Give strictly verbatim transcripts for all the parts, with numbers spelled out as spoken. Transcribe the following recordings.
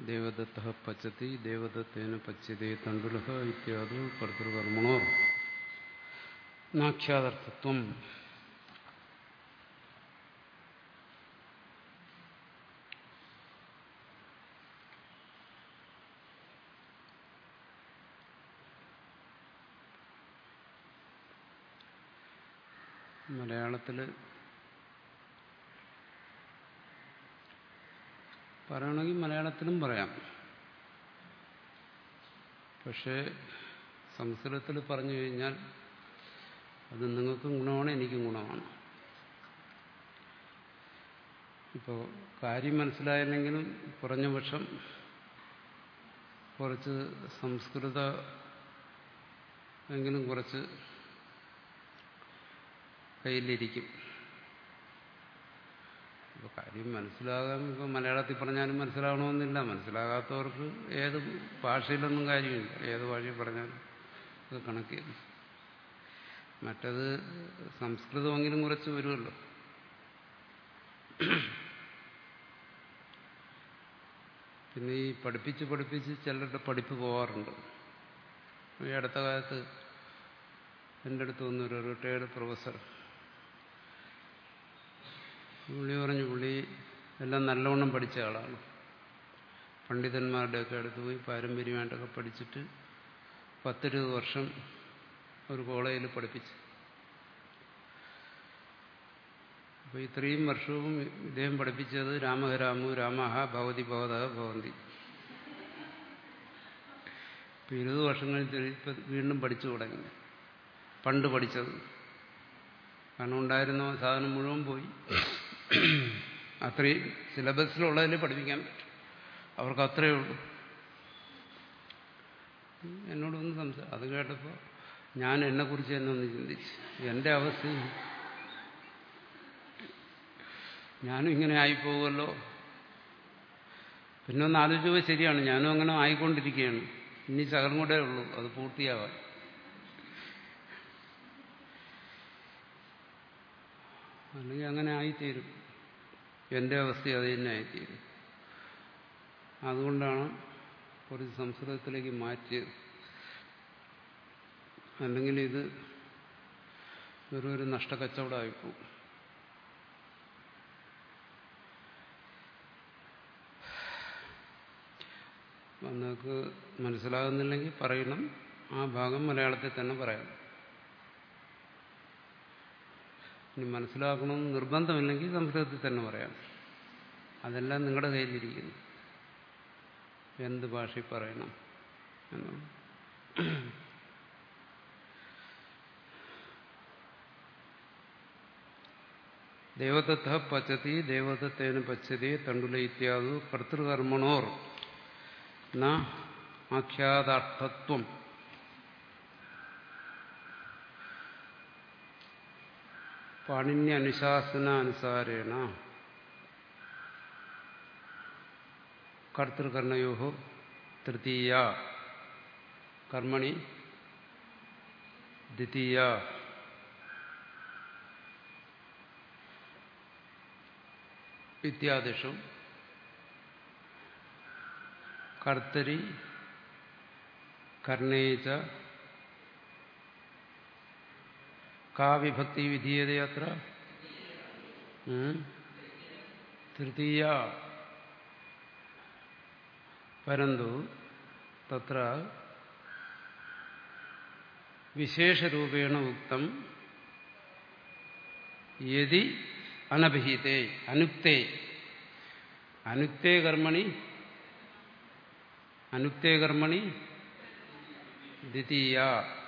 ദേവദത്ത പച്ചതി ദേവദത്തേന പച്യതേ തണ്ടുല ഇത്യാദി കർത്തൃകർമ്മണോ നാഖ്യാതർത്ഥത്വം. മലയാളത്തിൽ പറയണമെങ്കിൽ മലയാളത്തിലും പറയാം. പക്ഷേ സംസ്കൃതത്തിൽ പറഞ്ഞു കഴിഞ്ഞാൽ അത് നിങ്ങൾക്കും ഗുണമാണ്, എനിക്കും ഗുണമാണ്. ഇപ്പോൾ കാര്യം മനസ്സിലായില്ലെങ്കിലും കുറഞ്ഞ പക്ഷം കുറച്ച് സംസ്കൃത എങ്കിലും കുറച്ച് കയ്യിലിരിക്കും. ഇപ്പോൾ കാര്യം മനസ്സിലാകാൻ ഇപ്പോൾ മലയാളത്തിൽ പറഞ്ഞാലും മനസ്സിലാകണമെന്നില്ല. മനസ്സിലാകാത്തവർക്ക് ഏത് ഭാഷയിലൊന്നും കാര്യമില്ല, ഏത് ഭാഷയിൽ പറഞ്ഞാലും അത് കണക്ക്. മറ്റത് സംസ്കൃതമെങ്കിലും കുറച്ച് വരുമല്ലോ. പിന്നെ ഈ പഠിപ്പിച്ച് പഠിപ്പിച്ച് ചിലരുടെ പഠിപ്പ് പോകാറുണ്ട്. ഈ അടുത്ത കാലത്ത് എൻ്റെ അടുത്ത് വന്നൊരു റിട്ടയർഡ് പ്രൊഫസർ പുള്ളി പറഞ്ഞു, പുള്ളി എല്ലാം നല്ലവണ്ണം പഠിച്ച ആളാണ്. പണ്ഡിതന്മാരുടെയൊക്കെ അടുത്ത് പോയി പാരമ്പര്യമായിട്ടൊക്കെ പഠിച്ചിട്ട് പത്തിരുപത് വർഷം ഒരു കോളേജിൽ പഠിപ്പിച്ചു. അപ്പോൾ ഇത്രയും വർഷവും ഇദ്ദേഹം പഠിപ്പിച്ചത് രാമഹരാമു രാമഹ ഭവതി ഭവതഃ ഭവന്തി. ഇപ്പോൾ ഇരുപത് വർഷം കഴിഞ്ഞ് ഇപ്പം വീണ്ടും പഠിച്ചു തുടങ്ങി. പണ്ട് പഠിച്ചത് കാരണം ഉണ്ടായിരുന്ന സാധനം മുഴുവൻ പോയി. അത്രയും സിലബസിലുള്ളതിൽ പഠിപ്പിക്കാൻ പറ്റും. അവർക്ക് അത്രയേ ഉള്ളൂ. എന്നോടൊന്ന് സംസാരിച്ചു. അത് കേട്ടപ്പോൾ ഞാൻ എന്നെക്കുറിച്ച് തന്നെ ഒന്ന് ചിന്തിച്ചു. എൻ്റെ അവസ്ഥയും ഞാനും ഇങ്ങനെ ആയിപ്പോകുമല്ലോ. പിന്നെ ഒന്ന് ആലോചിച്ചപ്പോൾ ശരിയാണ്, ഞാനും അങ്ങനെ ആയിക്കൊണ്ടിരിക്കുകയാണ്. ഇനി ശകലം കൂടെ ഉള്ളൂ അത് പൂർത്തിയാവാൻ. അല്ലെങ്കിൽ അങ്ങനെ ആയിത്തീരും. എൻ്റെ അവസ്ഥ അത് തന്നെ ആയിത്തീരും. അതുകൊണ്ടാണ് കുറച്ച് സംസ്കൃതത്തിലേക്ക് മാറ്റിയത്. അല്ലെങ്കിൽ ഇത് വെറും ഒരു നഷ്ടക്കച്ചവടമായിപ്പോവും. നിങ്ങൾക്ക് മനസ്സിലാകുന്നില്ലെങ്കിൽ പറയണം, ആ ഭാഗം മലയാളത്തിൽ തന്നെ പറയണം. ഇനി മനസ്സിലാക്കണമെന്ന് നിർബന്ധമില്ലെങ്കിൽ സംസ്കൃതത്തിൽ തന്നെ പറയാം. അതെല്ലാം നിങ്ങളുടെ കയ്യിലിരിക്കുന്നു, എന്ത് ഭാഷയിൽ പറയണം എന്നുള്ളത്. ദേവദത്ത പച്ചതി ദേവദത്തേന പച്യതേ തണ്ടുല ഇത്യാദി കർത്തൃകർമ്മണോർ ന ആഖ്യാതാർത്ഥത്വം. പാണിന്യ അനുശാസനാനുസാരേണ കർത്തൃകർണയോ തൃതീയ കർമ്മണി ദ്വിതീയ ഇത്യാദിഷു കർത്തരി കർണേച കാ വിഭക്തി വിധീയതേ അത്ര തൃതീയ. പരന്തു തത്ര വിശേഷരൂപേണ ഉക്തം യദി അനഭിഹിതേ അനുക്തേ അനുക്തേ കർമ്മണി അനുക്തേ കർമ്മണി ദ്വിതീയ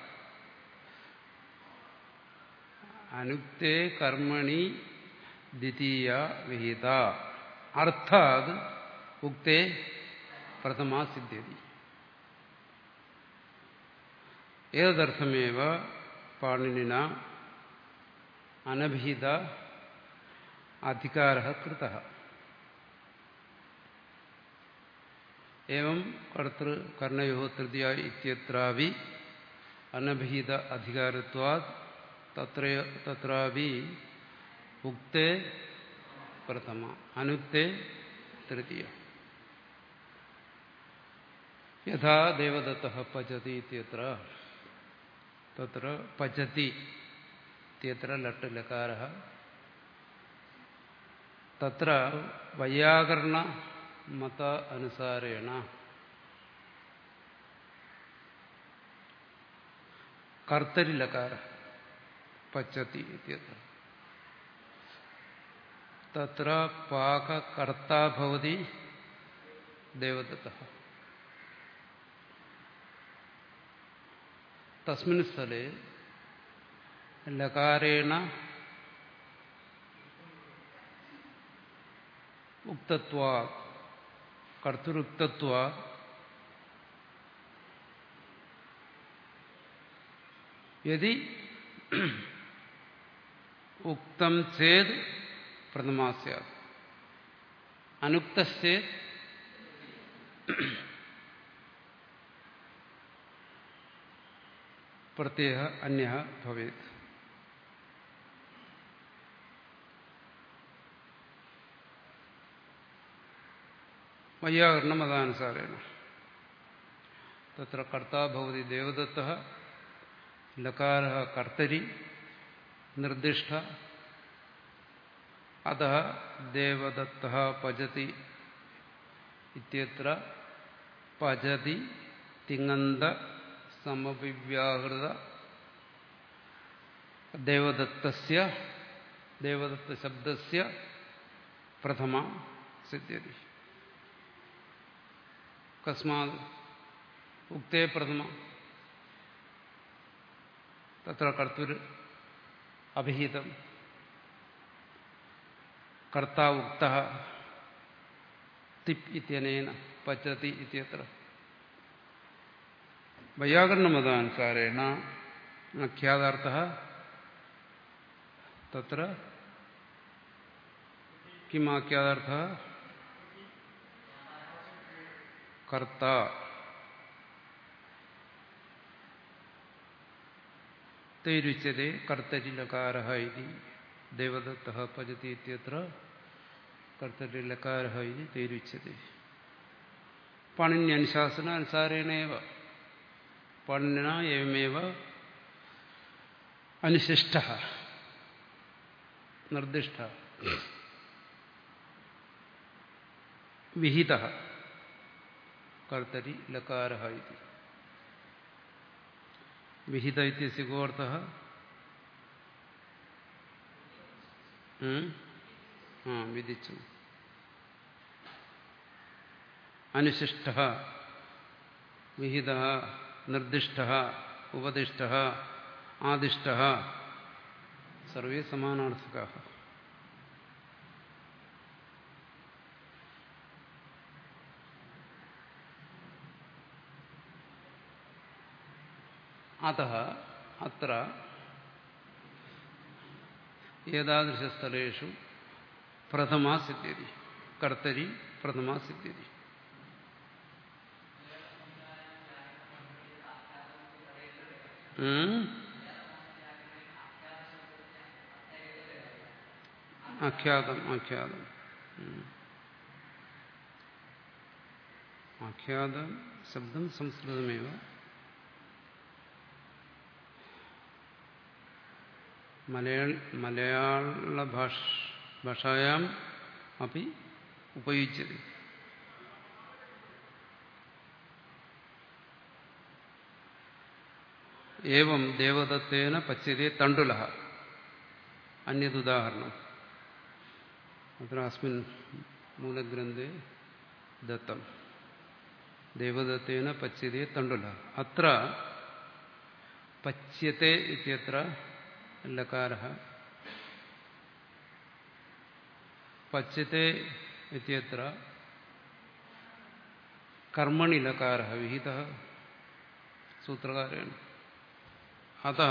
അനുക്തേ കർമ്മണി ദ്വിതീയ വിഹിത അർത്ഥാത് ഉക്തേ പ്രഥമാ സിദ്ധ്യതി. ഏതർത്ഥമേവ പാണിനിന അനഭിഹിത അധികാരഃ കൃതഃ. ഏവം കർത്തൃ കർണയോ തൃതീയ ഇത്യത്രാപി അനഭിഹിത അധികാരത്വാത് തത്രാപി ഉക്തേ പ്രഥമ അനുക്തേ തൃതീയ. യഥാ ദേവദത്തഃ പചതി ഇത്യത്ര തത്ര പചതി ഇത്യത്ര ലട്ട് ലകാരഃ തത്ര വൈയാകരണ മത അനുസാരേണ കർത്തരി ലകാരഃ പചതി ഇത്യത്ര തത്ര പാകകർത്താ ഭവതി ദേവദത്തഃ തസ്മിൻ സ്ഥലേ ലകാരേണ ഉക്തത്വാത് കർത്തൃക്തത്വാത് യദി ഉക്തം ചേത് പ്രഥമാ സ്യാത് അനുക്തശ്ചേത് പ്രത്യയഃ അന്യഃ ഭവേത്. വൈയാകരണ മതാനുസാരേണ തത്ര കർത്താ ഭവതി ദേവദത്തഃ ലകാരഃ കർത്തരി നിർദ്ദിഷ്ട അതഃ ദേവദത്തഃ പചതി ഇത്യത്ര പചതി തിങ്ങന്ത സമവിവ്യാഹൃത ദേവദത്തസ്യ ദേവദത്ത ശബ്ദസ്യ പ്രഥമ സിദ്ധ്യതി. കസ്മാത് ഉക്തേ പ്രഥമ തത്ര കർത്തൃ അഭിഹിതം കർത്താ ഉക്തഃ തിപ് ഇത്യനേന പചതി ഇത്യത്ര. വൈയാകരണമതാനുസാരേണ ആഖ്യാതാർത്ഥഃ തത്ര കിം ആഖ്യാതാർത്ഥഃ കർത്താ തൈരുച്യതേ കർത്തരി ലകാരഃ ഇതി ദേവദത്തഃ പചതി ഇത്യത്ര കർത്തരി ലകാരഃ ഇതി തൈരുച്യതേ. പാണിന്യനുശാസന അനുസാരേണേവ പാണിനിനാ ഏവമേവ അനുശിഷ്ടഃ നിർദ്ദിഷ്ടഃ വിഹിതഃ കർത്തരി ലകാരഃ ഇതി. വിഹിത ഇത്യസ്യ കോ അർത്ഥഃ? ആ വിധിച്ചു. അനുശിഷ്ടഃ വിഹിതഃ നിർദ്ദിഷ്ടഃ ഉപദിഷ്ടഃ ആദിഷ്ടഃ സർവേ സമാനാർത്ഥകാഃ. അതഃ അത്ര ഏതാദൃശസ്ഥലേഷു പ്രഥമാ സിദ്ധ്യതി കർത്തരി പ്രഥമാ സിദ്ധ്യതി. ആഖ്യാതം ആഖ്യാതം ആഖ്യാതം ശബ്ദം സംസ്കൃതമേവ. മലയാള മലയാള ഭാഷ ഭാഷായാം അപി ഉപയുജ്യത്തെ. ഏവം ദേവദത്തേന പച്യതേ തണ്ടുലഃ. അന്യദുദാഹരണം അത്ര അസ്മിൻ മൂലഗ്രന്ഥേ ദത്തം ദേവദത്തേന പച്യതേ തണ്ടുലഃ. അത്ര പച്യത്തെ ഇത്യത്ര ലകാരഃ പച്യത്തെ ഇത്യത്ര കർമ്മണി ലകാരഃ വിഹിതഃ സൂത്രകാരേണ. അതഃ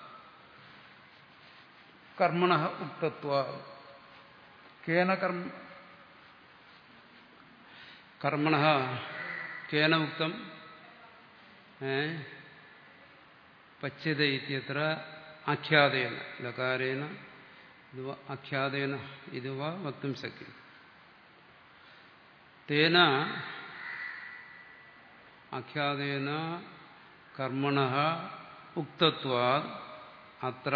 കർമ്മണഃ ഉക്തത്വാത് കേന കർമ്മ കർമ്മണഃ കേന ഉക്തം പച്യത ഇത്യത്ര ആഖ്യാതേന ലകാരേണ ഇതുവ ആഖ്യാതേന ഇതുവ വക്തും ശക്യം. തേന ആഖ്യാതേന കർമ്മണഃ ഉക്തത്വാത് അത്ര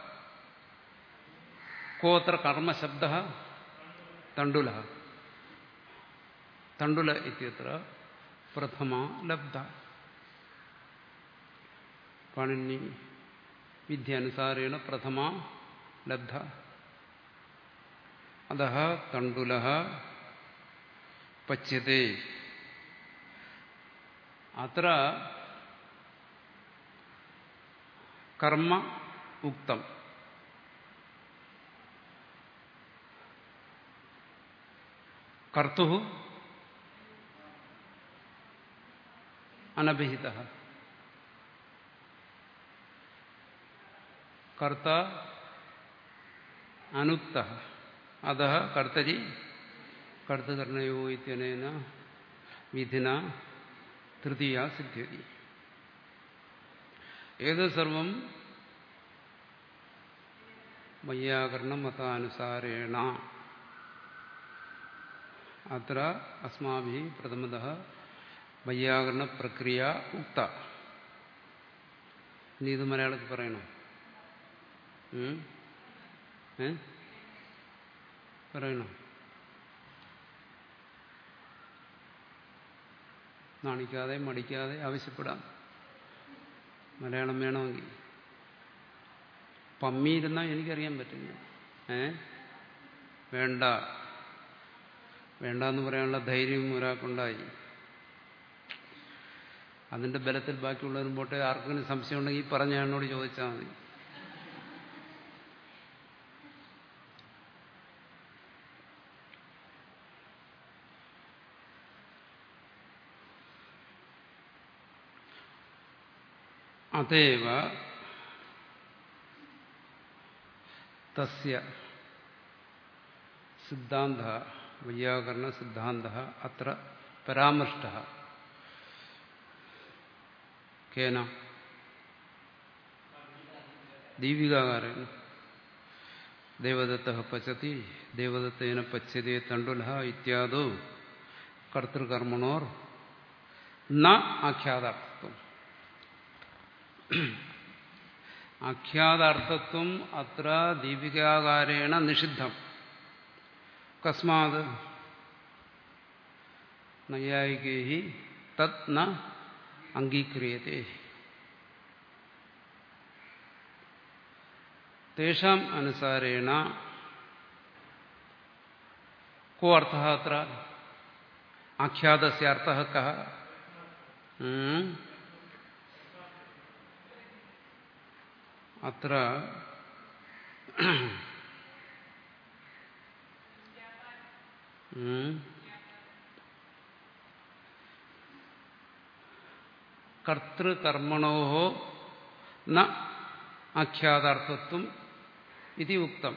കോത്ര കർമ്മശബ്ദഃ തണ്ടുലഃ തണ്ടുല ഇത്യത്ര പ്രഥമ ലബ്ധ. പാണിനി വിദ്യാനുസാരേണ പ്രഥമ ലബ്ധ. അതഃ തണ്ടുലഃ പച്യത്തെ. അത്ര കർമ്മ ഉക്തം. കർത്തുഃ അനഭിഹിതഃ. കർത്ത അനുക്തഃ. അതഃ കർത്തരി കർത്തൃകർണയോ ഇത്യനേന വിധിന തൃതീയ സിദ്ധ്യതി. ഏത് സർവം വൈയാകരണ മതാനുസാരേണ അത്ര അസ്മാഭിः പ്രഥമതഃ വൈയാകരണ പ്രക്രിയ ഉക്ത. ഇനി ഇത് മലയാളത്തിൽ പറയണം. ഏ പറയണം. നാണിക്കാതെ മടിക്കാതെ ആവശ്യപ്പെടാം. മലയാളം വേണമെങ്കിൽ. പമ്മിയിരുന്നാൽ എനിക്കറിയാൻ പറ്റില്ല. ഏ വേണ്ട വേണ്ടെന്ന് പറയാനുള്ള ധൈര്യം ഒരാൾക്കുണ്ടായി. അതിന്റെ ബലത്തിൽ ബാക്കിയുള്ളവരും പോട്ടെ. ആർക്കെങ്കിലും സംശയം ഉണ്ടെങ്കിൽ പറഞ്ഞ എന്നോട് ചോദിച്ചാൽ മതി. അതേവ തസ്യ സിദ്ധാന്ത വൈയാകരണ സിദ്ധാന്ത അത്ര പരാമൃഷ്ട. കേന ദീപികാകാരേണ. ദേവദത്തഃ പചതി ദേവദത്തേന പച്യതേ തണ്ടുലഃ ഇത്യാദോ കർത്തൃകർമ്മണോർ ന ആഖ്യാതാർത്ഥത്വം. ആഖ്യാതാർത്ഥത്വം അത്ര ദീപികാകാരേണ നിഷിദ്ധം. കസ്മാത് നൈയായികൈഃ തത് ന അംഗീക്രിയതേ. തേഷാം അനുസാരേണ കോ അർത്ഥഃ അത്ര ആഖ്യാതസ്യ അർത്ഥഃ കഃ? അത്ര കർത്തൃകർമ്മണോഃ ന ആഖ്യാതാർത്ഥത്വം ഇതി ഉക്തം.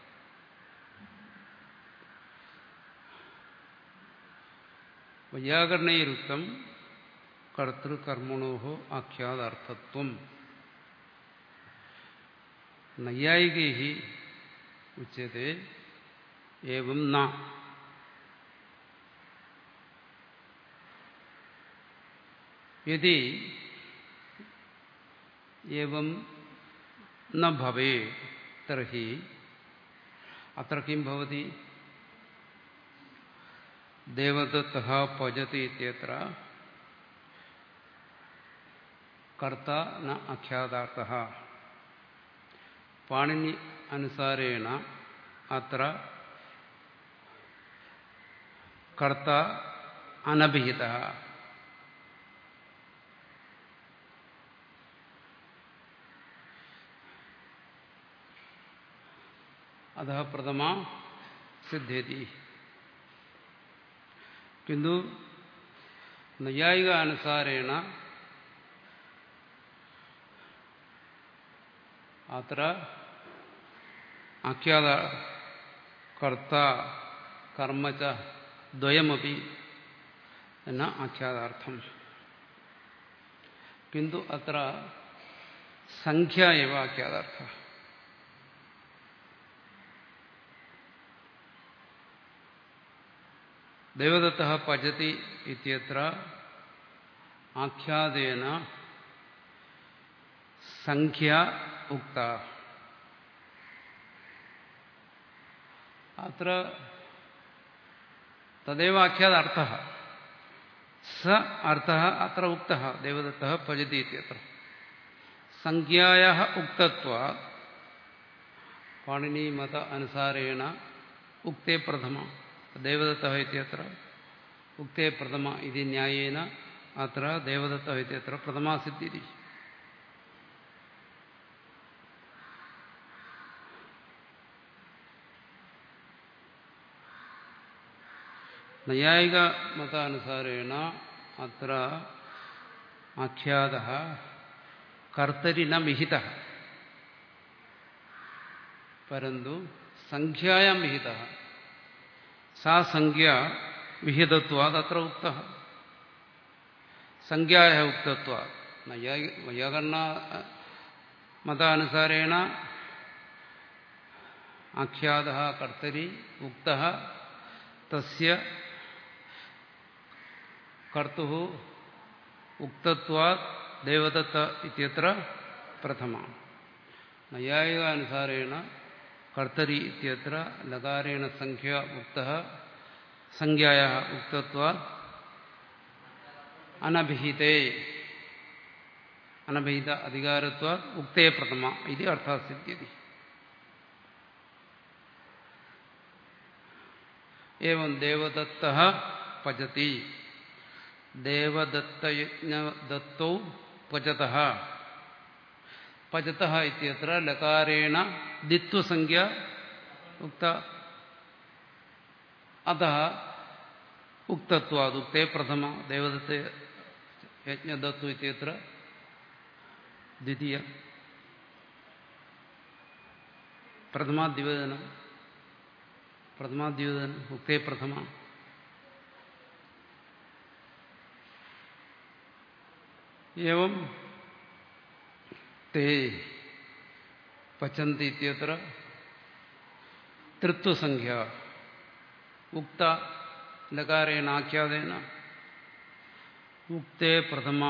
വൈയാകരണൈരുക്തം കർത്തൃകർമ്മണോഃ ആഖ്യാതാർത്ഥത്വം. നൈയായികൈഃ ഉച്യത്തെ ഏവം ന. യദി ഏവം ന ഭവേത് തർഹി അത്ര കിം ഭവതി? ദേവദത്തഃ പചതി ഇത്യത്ര കർത്ത ന ആഖ്യാതാർത്ഥഃ. പാണിനി അനുസാരേണ അത്ര കർത്ത അനഭിഹിതഃ. അതഃ പ്രഥമ സിദ്ധ്യതി. കിന്തു നൈയായിക അനുസാരേണ അത്ര ആഖ്യാത കർത്ത കർമ്മ ച ദ്വയമപി ന ആഖ്യാതാർത്ഥം. കിന്തു അത്ര സംഖ്യ എവ ആഖ്യാതാർത്ഥ. ദേവദത്തഃ പചതി ഇത്യത്ര ആഖ്യാതേന സംഖ്യ ഉക്ത. അത്ര തദേവ ആഖ്യാത അർത്ഥഃ സ അർത്ഥഃ അത്ര ഉക്തഃ ദേവദത്തഃ പജതി ഇത്യത്ര. സംഖ്യായാഃ ഉക്തത്വാത് പാണിനി മത അനുസാരേണ ഉക്തേ പ്രഥമ ദേവദത്തഃ ഇത്യത്ര ഉക്തേ പ്രഥമ ഇതി ന്യായേന അത്ര ദേവദത്തഃ ഇത്യത്ര പ്രഥമാ സിദ്ധ്യതി. നൈയായിക മതാനുസാരേണ അത്ര ആഖ്യാതഃ കർത്തരി ന വിഹിതഃ പരന്തു സംഖ്യായാം വിഹിതഃ. സാ സംഖ്യ വിഹിതത്വാത് അത്ര ഉക്തഃ. സംഖ്യായാ ഉക്തത്വാത് വൈയാകരണ മതാനുസാരേണ ആഖ്യാതഃ കർത്തരി ഉക്തഃ തസ്യ കർത്തുഃ ഉക്തത്വാത് ദേവദത്ത ഇത്യത്ര പ്രഥമ. നൈയായികാനുസാരേണ കർത്തരി ഇത്യത്ര ലകാരേണ സംഖ്യ ഉക്തഃ സംഖ്യായാ ഉക്തത്വാത് അനഭിഹിതേ അനഭിഹിത അധികാരത്വാത് ഉക്തേ പ്രഥമ ഇതി അർത്ഥഃ സിദ്ധ്യതി. ഏവം ദേവദത്തഃ പചതി ദേവദത്തയജ്ഞദത്തൗ പചതഃ. പചതഃ ഇത്യത്ര ലകാരേണ ദിത്വസംഖ്യ ഉക്ത അതഃ ഉക്തത്വാത് ഉക്തേ പ്രഥമ ദേവദത്ത യജ്ഞദത്തു ഇത്യത്ര ദ്വിതീയ പ്രഥമാദ്വിവേദനം പ്രഥമാദ്വിവേദനം ഉക്തേ പ്രഥമ. ഏവം തേ പചന്തി ഇത്യത്ര തൃത്വസംഖ്യ ഉക്ത ലകാരേണ ആഖ്യാതേന ഉക്തേ പ്രഥമ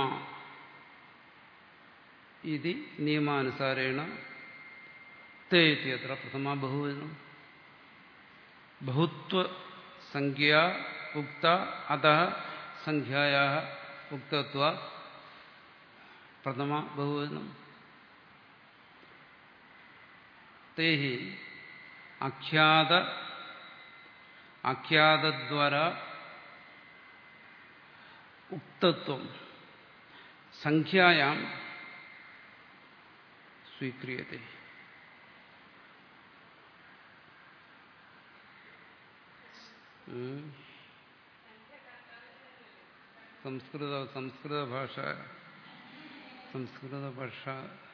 ഇതി നിയമാനുസാരേണ തേ ഇത്യത്ര പ്രഥമ ബഹുവചനം. ബഹുത്വ സംഖ്യ ഉക്ത അതഃ സംഖ്യായാഃ ഉക്തത്വാത് പ്രഥമ ബഹുവചനം. തേഹി ആഖ്യാത ആഖ്യാതദ്വാരാ ഉക്തത്വം സംഖ്യായാം സ്വീക്രിയത്തെ. സംസ്കൃത സംസ്കൃത ഭാഷ സംസ്കൃത ഭാഷ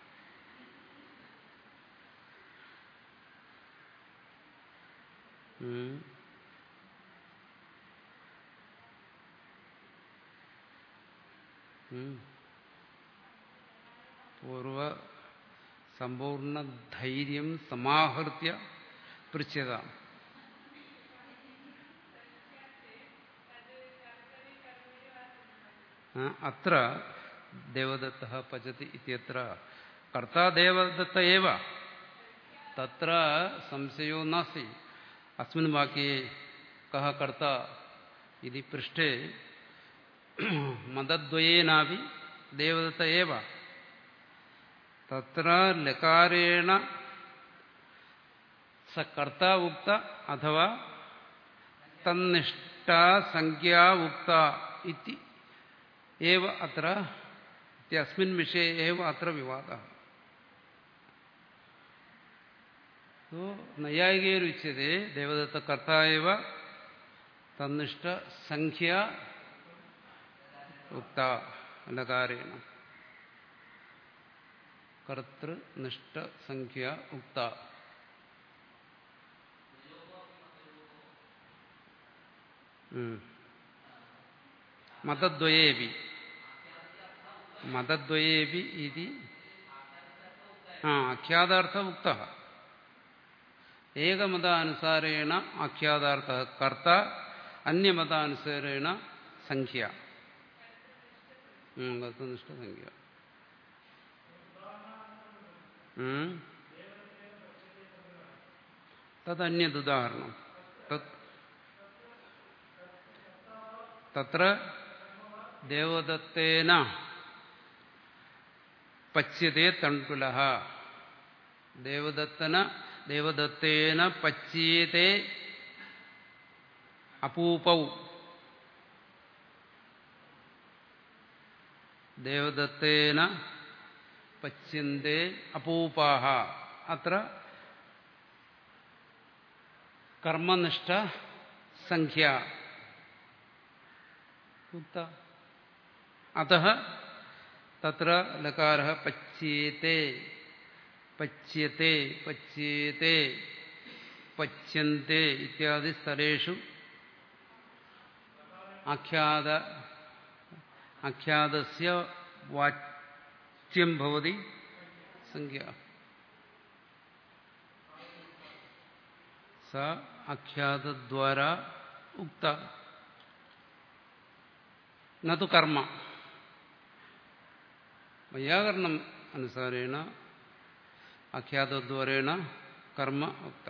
പൂർവ സമ്പൂർണ്ണ ധൈര്യം സമാഹൃത്യ പൃച്ഛത. അത്ര ദേവദത്തഃ പചതി ഇത്യത്ര കർത്താ ദേവദത്ത ഏവ തത്ര സംശയോ നാസ്തി. അസ്മിൻ വാക്യേ കഃ കർത്താ ഇതി പൃഷ്ഠേ മതദ്വയേനാപി ദേവദത്ത ഏവ തത്ര ലകാരേണ സ കർത്താ ഉക്ത അഥവാ തന്നിഷ്ഠാ സംഖ്യാ ഉക്ത ഇതി ഏവ അത്ര ഇത്യസ്മിൻ വിഷയേ ഏവ അത്ര വിവാദഃ. നൈയായികൈരുച്യതേ ദേവദത്ത കർത്താ ഏവ തന്നിഷ്ഠ സംഖ്യ ഉക്ത ലകാരേണ കർത്തൃനിഷ്ഠ സംഖ്യ ഉക്ത. മതദ്വയേപി മതദ്വയേപി ഇതി ആഖ്യാതാർത്ഥ ഉക്തഃ. ഏകമതാനുസാരേണ ആഖ്യാതാർത്ഥ കർത്ത അന്യമതാനുസാരേണ സംഖ്യ. വസ്തുനിഷ്ഠ സംഖ്യ. തദന്യദുദാഹരണം. തത്ര ദേവദത്തേന പച്യതേ തണ്ടുലഃ. ദേവദത്തന ദേവദത്തേന പച്യേതേ അപൂപൗ. ദേവദത്തേന പച്യന്തേ അപൂപാഹ. അത്ര കർമ്മനിഷ്ഠ സംഖ്യ ഉക്ത. അതഃ തത്ര ലകാരഃ പച്യേതേ പച്യത്തെ പച്യേതേ പച്യന്തെ ഇത്യാദി സ്ഥലേഷു ആഖ്യാത ആഖ്യാതസ്യ വാച്യം ഭവതി സംഖ്യ. സ ആഖ്യാതദ്വാരാ ഉക്ത നതു കർമ്മ. വൈയാകരണം അനുസാരേണ ആഖ്യാതദ്വാരേണ കർമ്മ ഉക്ത.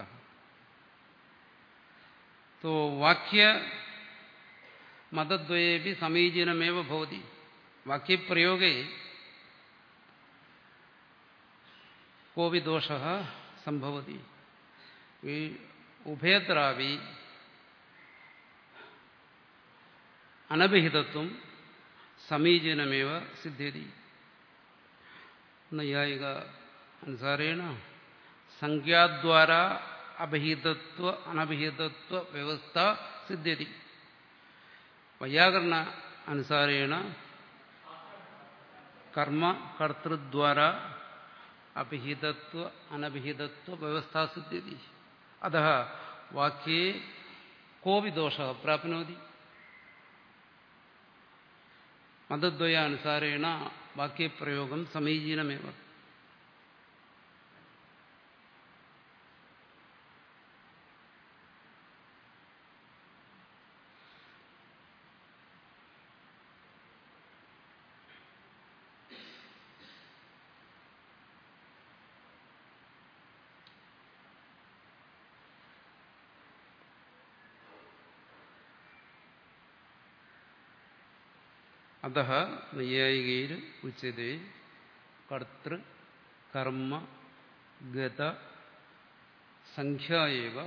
തോ വാക്യ മതദ്വയേപി സമീചീനമേവ ഭവതി. വാക്യപ്രയോഗേ കോപി ദോഷഃ സംഭവതി. ഉഭയത്രാപി അനഭിഹിതത്വം സമീചീനമേവ സിദ്ധ്യതി. നൈയായിക അനുസാരേണ സംഖ്യാദ്വാരാ അഭിഹിതത്വ അനഭിഹിതത്വ വ്യവസ്ഥ സിദ്ധ്യതി. വൈയാകരണ അനുസാരേണ കർമ്മ കർത്തൃദ്വാരാ അഭിഹിതത്വ അനഭിഹിതത്വ വ്യവസ്ഥ സിദ്ധ്യതി. അതഃ വാക്യേ കോപി ദോഷഃ പ്രാപ്നോതി. മതദ്വയാനുസാരേണ വാക്യപ്രയോഗം സമീചീനമേവ. അതഃ നൈയായികൈർ ഉച്യതേ കർത്തൃ കർമ്മ ഗത സംഖ്യാ ഏവ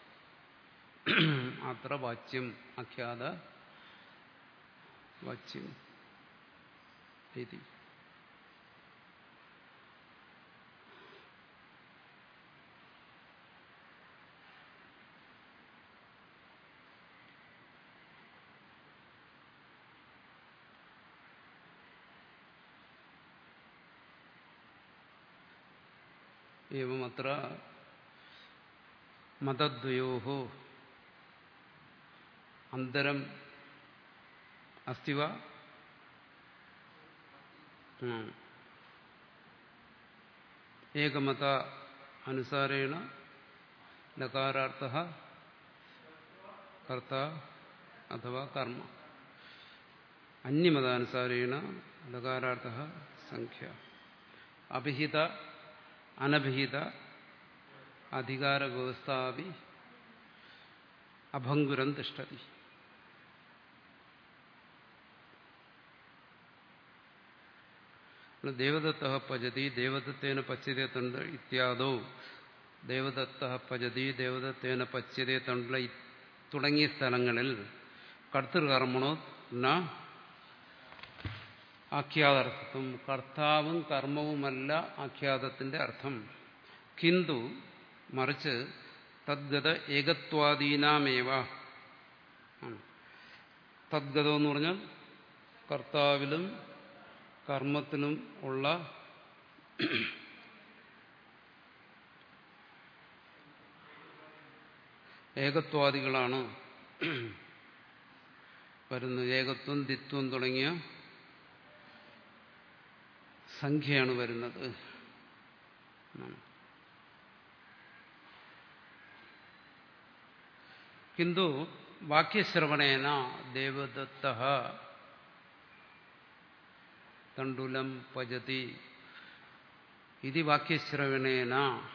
അത്ര വാച്യം ആഖ്യാത വാച്യം ഇതി. ഏവമത്ര മതദ്വയോഃ അന്തരം അസ്തി വാ? ഏകമത അനുസാരേണ ലകാരാർത്ഥഃ കർത്ത അഥവാ കർമ്മ. അന്യമതാനുസാരേണ ലകാരാർത്ഥഃ സംഖ്യ. അഭിഹിത അനഭിഹിത അധികാര വ്യവസ്ഥാപി അഭംഗുരം തിഷ്ഠതി. ദേവദത്തഃ പചതി ദേവദത്തേന പച്യതേ തണ്ഡ ഇത്യാദോ ദേവദത്തഃ പചതി ദേവദത്തേന പച്യതേ തണ്ഡ തുടങ്ങിയ സ്ഥലങ്ങളിൽ കർത്തൃകർമ്മണോ ന ആഖ്യാതാർത്ഥത്വം. കർത്താവും കർമ്മവുമല്ല ആഖ്യാതത്തിന്റെ അർത്ഥം. കിന്തു മറിച്ച് തദ്ഗത ഏകത്വാദീനാമേവ. തദ്ഗതം എന്ന് പറഞ്ഞാൽ കർത്താവിലും കർമ്മത്തിലും ഉള്ള ഏകത്വാദികളാണ് വരുന്നത്. ഏകത്വം ദ്വിത്വം തുടങ്ങിയ സംഖ്യയാണ് വരുന്നത്. കിന്തു വാക്യശ്രവണേന ദേവദത്തഃ തണ്ടുലം പജതി ഇതി വാക്യശ്രവണേന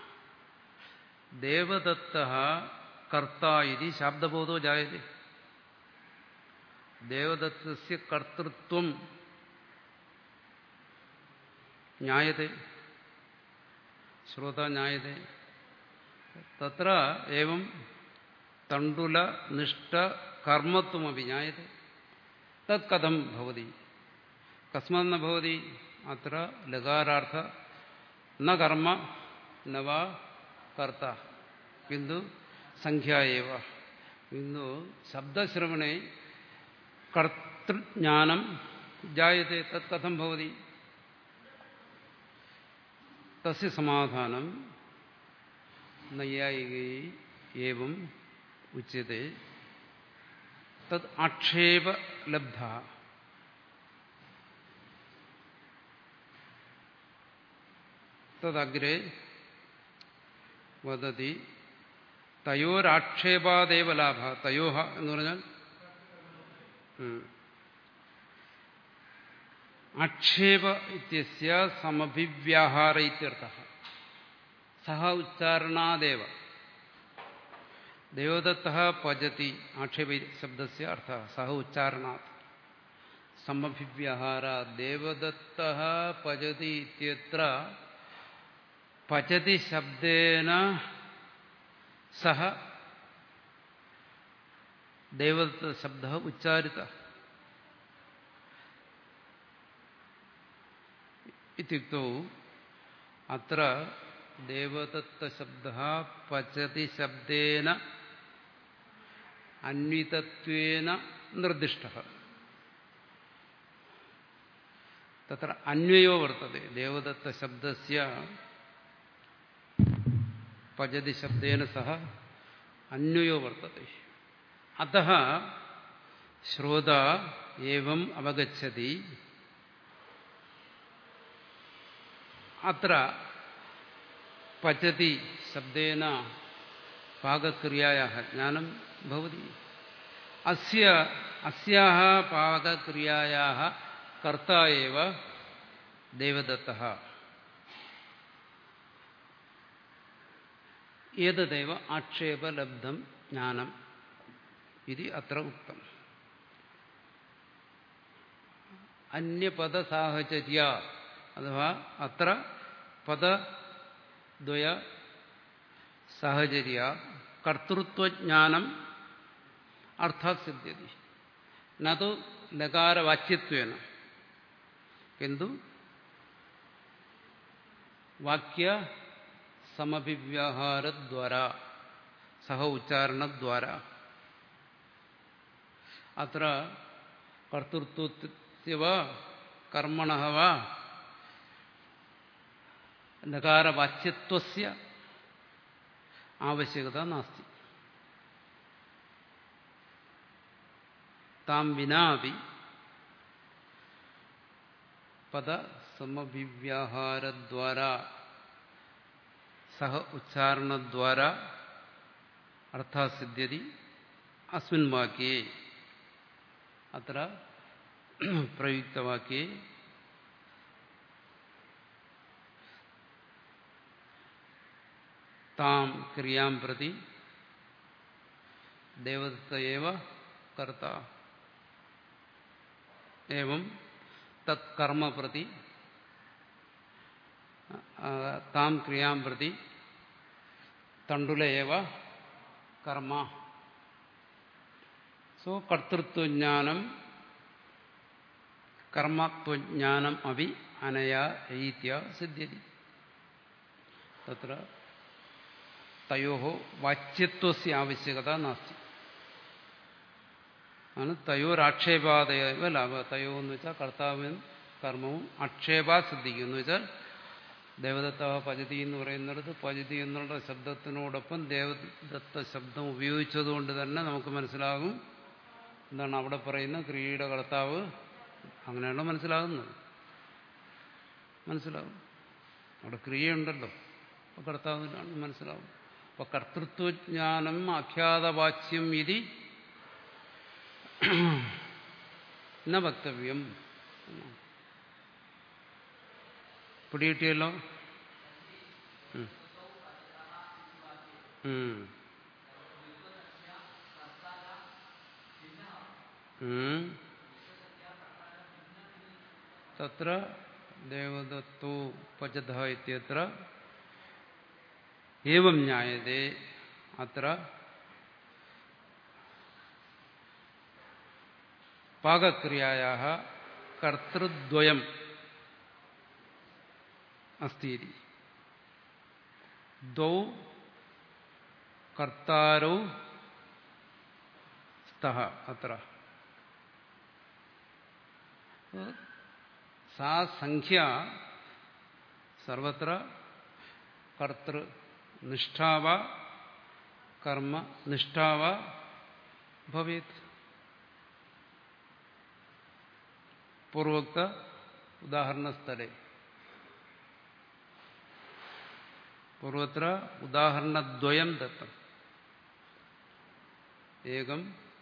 ദേവദത്തഃ കർത്ത ഇതി ശബ്ദബോധോ ജായതേ. ദേവദത്തസ്യ കർത്തൃത്വം ജ്ഞായതേ, ശ്രോത ജ്ഞായതേ. തത്ര ഏവം തണ്ടുല നിഷ്ഠ കർമ്മത്വമപി ജ്ഞായതേ. തത് കഥം ഭവതി? കസ്മാത് ന ഭവതി? അത്ര ലകാരാർത്ഥ ന കർമ്മ ന വാ കർത്ത കിന്തു സംഖ്യ ഏവ. കിന്തു ശബ്ദശ്രവണേ കർത്തൃജ്ഞാനം ജായത്തെ. തത് കഥം ഭവതി? തസ്യ സമാധാനം നൈയായികൈ ഏവം ഉച്യത്തെ. തത് ആക്ഷേപലബ്ധ. തദഗ്രേ വദതി തയോരാക്ഷേപാദേവ ലാഭ. തയോഹ എന്ന് പറഞ്ഞാൽ ആക്ഷേപ ഇത്യസ്യ സമഭിവ്യാഹാര ഇത്യർത്ഥഃ. സഹ ഉച്ചാരണാദേവ ദേവദത്തഃ പജതി. ആക്ഷേപ ശബ്ദസ്യ അർത്ഥഃ സഹ ഉച്ചാരണാത് സമഭിവ്യാഹാര. ദേവദത്തഃ പജതി ഇത്യത്ര പചതി ശബ്ദേന സഹ ദേവദത്ത ശബ്ദ ഉച്ചാരിത ഇത്യുക്തോ അത്ര ദേവദത്ത ശബ്ദ പചതി ശബ്ദേന അന്വിതത്വേന നിർദ്ദിഷ്ടഃ. തത്ര അന്വയോ വർത്തതെ. ദേവദത്ത ശബ്ദസ്യ പചതി ശബ്ദേന സഹ അന്വയോ വർത്തതെ. അതഃ ശ്രോത ഏവം അവഗച്ഛതി. അത്ര പചതി ശബ്ദേന പാകക്രിയായാഃ ജ്ഞാനം ഭവതി. അസ്യ അസ്യാഃ പാകക്രിയായാഃ കർത്ത ഏവ ദേവദത്തഃ. ഏതദേവ ആക്ഷേപലബ്ധം ജ്ഞാനം ഇതി അത്ര ഉക്തം. അന്യപദസാഹചര്യ അഥവാ അത്ര പദദ്വയ സാഹചര്യ കർത്തൃത്വജ്ഞാനം അർത്ഥാത് സിദ്ധ്യതി. നതു ലകാരവാച്യത്വേന കിന്തു വാക്യ സമഭിവ്യാഹാരദ്വാര സഹ ഉച്ചാരണദ്വാര. അത്ര കർത്തൃത്വസ്യ വാ കർമ്മണഃ വാ ലകാരവാച്യത്വസ്യ ആവശ്യകത നാസ്തി. താം വിനാപി പദസമഭിവ്യാഹാരദ്വാര സഹ ഉച്ചാരണദ്വാര അർത്ഥാത് സിദ്ധ്യതി. അസ്മിൻ വാക്യേ അത്ര പ്രയുക്തവാക്യേ താം ക്രിയാം പ്രതി ദേവദത്ത ഏവ കർത്ത. ഏവം തത് കർമ്മ പ്രതി താം ക്രിയാം പ്രതി തണ്ടുല ഏവ കർമ്മ. സോ കർത്തൃത്വജ്ഞാനം കർമ്മത്വജ്ഞാനം അപി അനയാ ഈത്യ സിദ്ധ്യതി. തത്ര തയോഹ വാച്യത്വസ്യ ആവശ്യകത നാസ്തി. ആണ് തയോരാക്ഷേപാദയവ ലാഭ. തയോ എന്ന് വെച്ചാൽ കർത്താവും കർമ്മവും ആക്ഷേപാ സിദ്ധിക്കും. എന്ന് വെച്ചാൽ ദേവദത്ത പചതി എന്ന് പറയുന്നിടത്ത് പചതി എന്നുള്ള ശബ്ദത്തിനോടൊപ്പം ദേവദത്ത ശബ്ദം ഉപയോഗിച്ചതുകൊണ്ട് തന്നെ നമുക്ക് മനസ്സിലാകും എന്താണ് അവിടെ പറയുന്ന ക്രിയയുടെ കർത്താവ്. അങ്ങനെയാണോ മനസ്സിലാകുന്നത്? മനസ്സിലാകും. അവിടെ ക്രിയയുണ്ടല്ലോ, അപ്പൊ കർത്താവിനാണ് മനസ്സിലാവും. അപ്പൊ കർത്തൃത്വജ്ഞാനം ആഖ്യാതവാച്യം ഇതി ന വക്തവ്യം. പിടികിട്ടിയല്ലോ? തത്ര ദേവദത്തോ പചതഃ ഇത്യത്ര ഏവം ജ്ഞായതേ അത്ര പാകക്രിയായാഃ കർത്തൃദ്വയം അസ്തി. ദ്വൗ കർത്താരൗ സ്തഃ അത്ര. സാ സംഖ്യ സർവത്ര കർത്തൃനിഷ്ഠാവ കർമ്മനിഷ്ഠാവ ഭവേത്. പൂർവോക്ത ഉദാഹരണസ്ഥലേ പൂർവത്ര ഉദാഹരണദ്വയം ദത്തം. ഏകം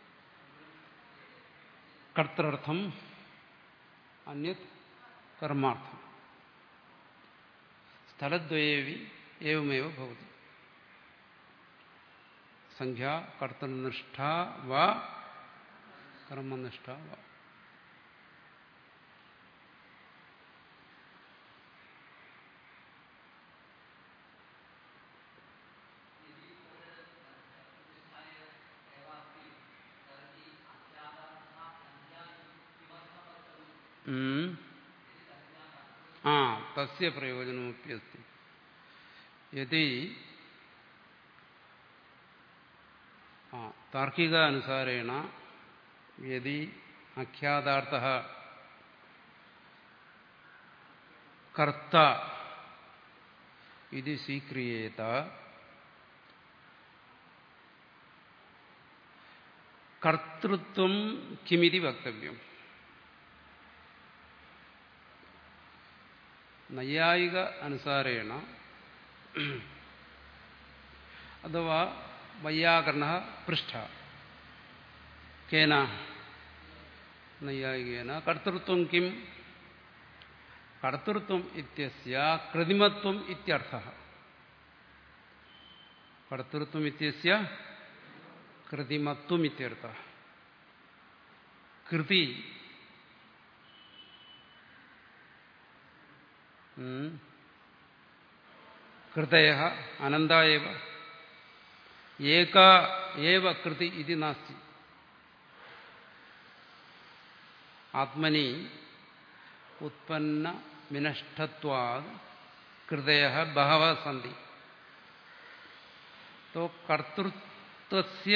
കർത്തൃർത്ഥം, അന്യത് കർമാർത്ഥം. സ്ഥലദ്വയേവി ഏവമേവ ഭവതി. സംഖ്യ കർത്തൃനിഷ്ഠ വാ കർമ്മനിഷ്ഠ വാ. ആ തസ്യ പ്രയോജനമപ്യസ്തി. യദി താർക്കികാനുസാരേണ യദി അഖ്യാതാർത്ഥഃ കർത്ത ഇതി സ്വീക്രിയേത കർത്തൃത്വം കിമിതി വക്തവ്യം. നൈയായിക അനുസാരേണ അഥവാ വൈയാകരണഃ പൃഷ്ഠ കേന നൈയായികേന കർത്തൃത്വം കിം? കർത്തൃത്വം ഇത്യസ്യ കൃതിമത്വം ഇത്യർത്ഥഃ. കർത്തൃത്വം ഇത്യസ്യ കൃതിമത്വം ഇത്യർത്ഥഃ. കൃതി കൃതയഃ അനന്ത ഏവ. ഏകാ ഏവ കൃതി ഇതി നാസ്തി. ആത്മനി ഉത്പന്ന വിനഷ്ടത്വാത് കൃതയഃ ബഹവഃ സന്തി. തോ കർത്തൃത്വസ്യ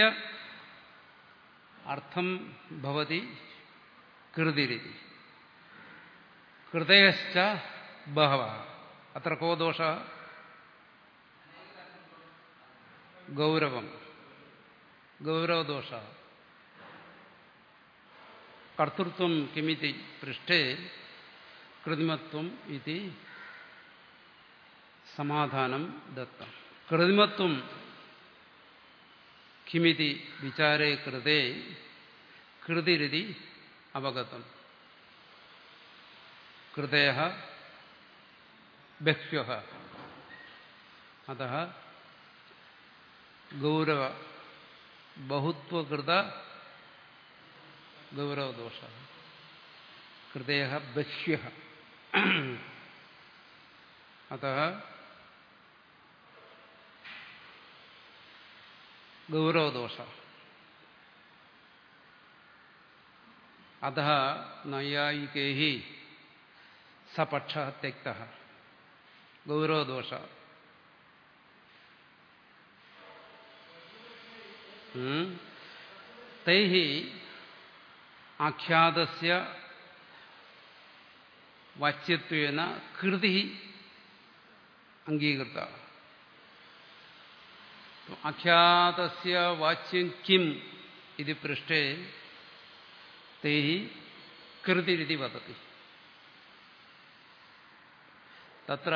അർത്ഥം ഭവതി കൃതിരിതി. കൃതയശ്ച ബഹവഃ. അത്ര കോ ദോഷഃ? ഗൗരവം ഗൗരവദോഷഃ. കർത്തൃത്വം കിമിതി പൃഷ്ഠേ കൃതിമത്വം ഇതി സമാധാനം ദത്തം. കൃതിമത്വം കിമിതി വിചാരേ കൃതേ കൃതിരിതി അവഗതം. കൃതയഃ ബഹ്വ്യഃ. അതഃ ഗൗരവ ബഹുത്വകൃത ഗൗരവദോഷഃ. കൃതയഃ ബഹ്വ്യഃ. അതഃ ഗൗരവദോഷഃ. അതഃ നൈയായികൈഃ സപക്ഷഃ ത്യക്തഃ. ഗൗരവദോഷഃ. തൈഃ ആഖ്യാതസ്യ വാച്യത്വേന കൃതി അംഗീകൃത. ആഖ്യാതസ്യ വാച്യം കിം ഇതി പൃഷ്ഠേ തൈഃ കൃതിരിതി വദതി. തത്ര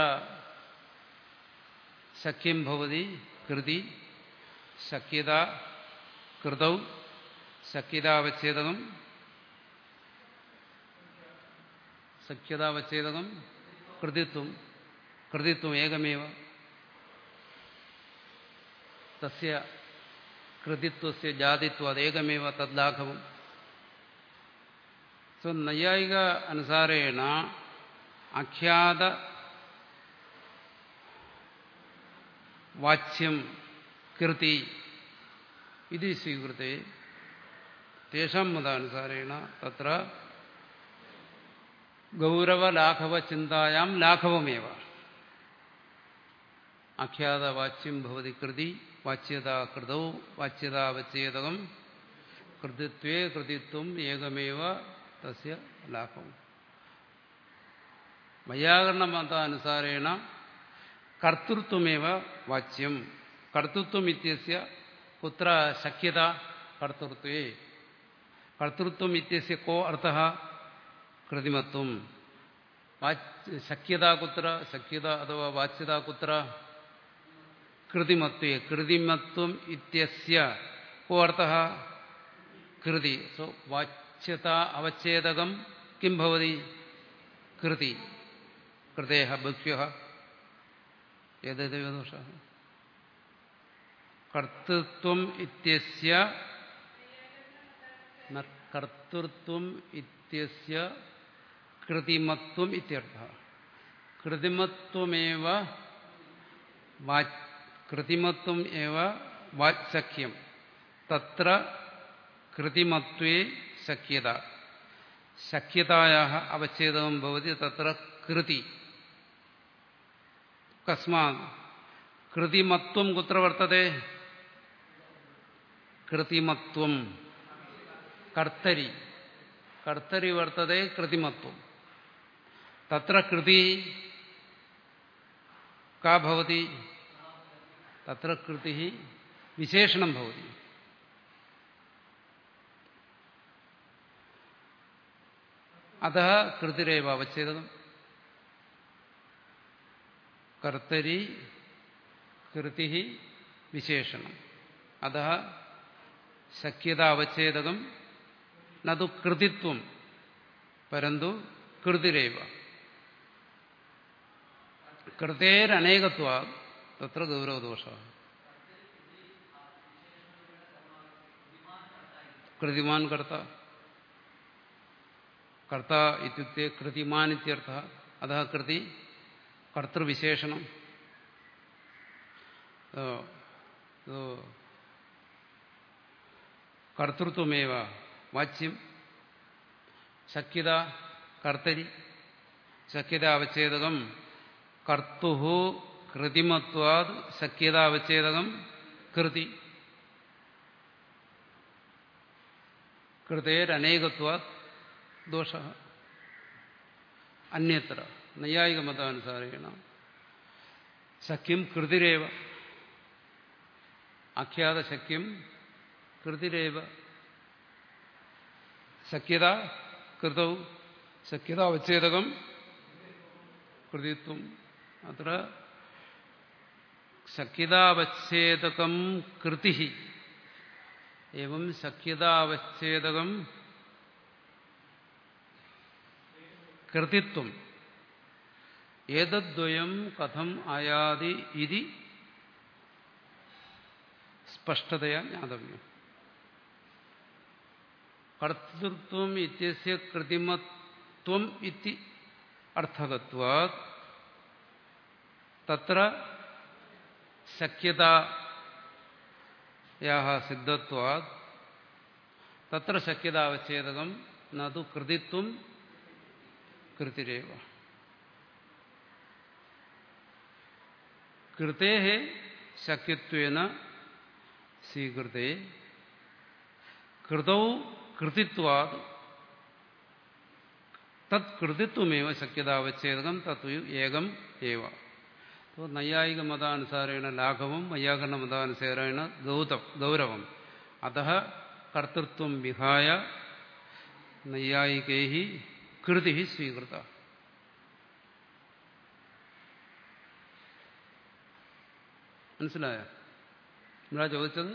ശക്യം ഭവതി കൃതി ശക്യത കൃതൗ ശക്യതാവച്ഛേദകം ശക്യതാവച്ഛേദകം കൃതിത്വം കൃതിത്വം ഏകമേവ തസ്യ കൃതിത്വസ്യ ജാതിത്വം അതേകമേവ തദ്ലാഘവം. സോ നൈയായിക അനുസാരേണ ആഖ്യാത വാച്യം കൃതി ഇതി സ്വീകൃതേ തേഷാം മതാനുസാരേണ തത്ര ഗൗരവലാഘവചിന്തായാം ലാഘവമേവ ആഖ്യാതവാച്യം ഭവതി കൃതി വാച്യതാ കൃതൗ വാച്യതാവച്ഛേദകം കൃതിത്വേ കൃതിത്വം ഏകമേവ തസ്യ ലാഘവം. വൈയാകരണമതാനുസാരേണ കർത്തൃത്വമേവ വാച്യം. കർത്തൃത്വം ഇത്യസ്യ കുത്ര ശക്യത കർത്തൃത്വേ. കർത്തൃത്വം ഇത്യസ്യ കോ അർത്ഥഃ കൃതിമത്വം. ശക്യത കുത്ര ശക്യത അഥവാ വാച്യത കുത്ര കൃതിമത്വേ. കൃതിമത്വം ഇത്യസ്യ കോ അർത്ഥഃ കൃതി. സോ വാച്യത അവച്ഛേദകം കിം ഭവതി കൃതി. കൃതേഹ ബഹ്വ്യഃ ഏതദേവ ദോഷഃ. കർത്തൃത്വം ഇത്യസ്യ കർത്തൃത്വം ഇത്യസ്യ കൃതിമത്വം ഇത്യർത്ഥഃ. കൃതിമത്വമേവ കൃതിമത്വം ഏവ വാച്യക്യം. തത്ര കൃതിമത്വേ ശക്യത. ശക്യതായാഃ അവച്ഛേദകം ഭവതി തത്ര കൃതി. കസ്മാത് കൃതിമത്വം കുത്ര വർത്തതേ. കൃതിമത്വം കർത്തരി കർത്തരി വർത്തതേ കൃതിമത്വം. തത്ര കൃതി കാ ഭവതി. തത്ര കൃതി വിശേഷണം ഭവതി. അതഃ കൃതിരേവ അവച്ഛേദകം. കർത്തരി കൃതി വിശേഷണം. അതഃ ശക്യത അവച്ഛേദകം നതു കൃതിത്വം പരന്തു കൃതിരേവ. കൃതേരനേകത്വാത് തത്ര ഗൗരവദോഷഃ. കൃതിമാൻ കർത്ത. കർത്ത ഇത്യുക്തേ കൃതിമാൻ ഇത്യർത്ഥഃ. അതഃ കൃതി കർത്തൃവിശേഷണം. കർത്തൃത്വമേവ വാച്യം. ശക്യത കർത്തരി. ശക്യത അവച്ഛേദകം കർത്തുഃ കൃതിമത്വാത് ശക്യത അവച്ഛേദകം കൃതി. കൃതേരനേകത്വാത് ദോഷഃ. അന്യത്ര നൈയായികമതാനുസാരേണ ശക്യം കൃതിരേവ. ആഖ്യാതശക്യം കൃതിരേവ. ശക്യത കൃതൗ ശക്യത അവച്ഛേദകം കൃതിത്വം. അത്ര ശക്യതാവച്ഛേദകം കൃതി ഏവം ശക്യതാവച്ഛേദകം കൃതിത്വം. ഏതദ്വയം കഥം ആയാതി ഇതി സ്പഷ്ടതയാ ജ്ഞാതവ്യം. കർത്തൃത്വം ഇത്യസ്യ കൃതിമത്വം ഇതി അർത്ഥകത്വാത് തത്ര ശക്യതായാഃ സിദ്ധത്വാത് തത്ര ശക്യതാവച്ഛേദകം നതു കൃതിത്വം കൃതിരേവ. കൃതേഃ ശക്യത്വേന സ്വീകൃതേ കൃതൗ കൃതിത്വാത് തത് കൃതിത്വമേവ ശക്യതാവച്ഛേദകം തത്വ ഏകം ഏവ. നൈയായിക മതാനുസാരേണ ലാഘവം വൈയാകരണ മതാനുസാരേണ ഗൗതം ഗൗരവം. അതഃ കർത്തൃത്വം വിഹായ നൈയായികൈഃ കൃതി സ്വീകൃത. മനസ്സിലായോ എന്താ ചോദിച്ചത്?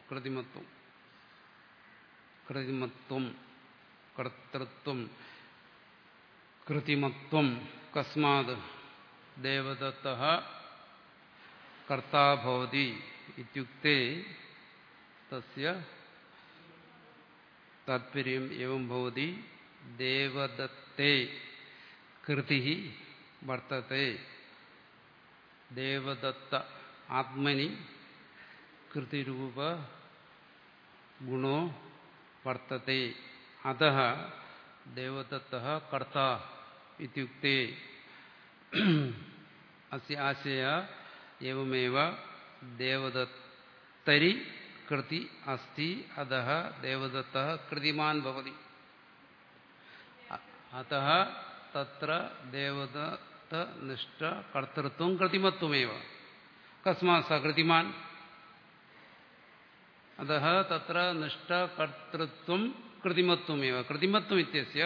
കൃതിമത്വം കൃതിമത്വം കർത്തൃത്വം കൃതിമത്വം കസ്മാത് ദേവദത്തഃ കർത്താ ഭവതി ഇത്യുക്തേ തസ്യ താത്പര്യം ഏവം ഭവതി ദേവദത്തേ കൃതിഃ വർത്തത്തെ ദേവദത്ത ആത്മനി കൃതിരൂപ ഗുണോ വർത്തത്തെ അതഃ ദേവദത്തഃ കർത്താ ഇത്യുക്തേ അസ്യ ആശയ ഏവമേവ ദേവദത്തരി കൃതി അസ്തി അതഃ ദേവദത്തഃ കൃതിമാൻ ഭവതി അതഃ തത്ര ദേവദത്ത നിഷ്ഠ കർത്തൃത്വം കൃതിമത്വമേവ കസ്മാത് സ കൃതിമാൻ അതഃ തത്ര നിഷ്ഠ കർത്തൃത്വം കൃതിമത്വമേവ കൃതിമത്വം ഇത്യസ്യ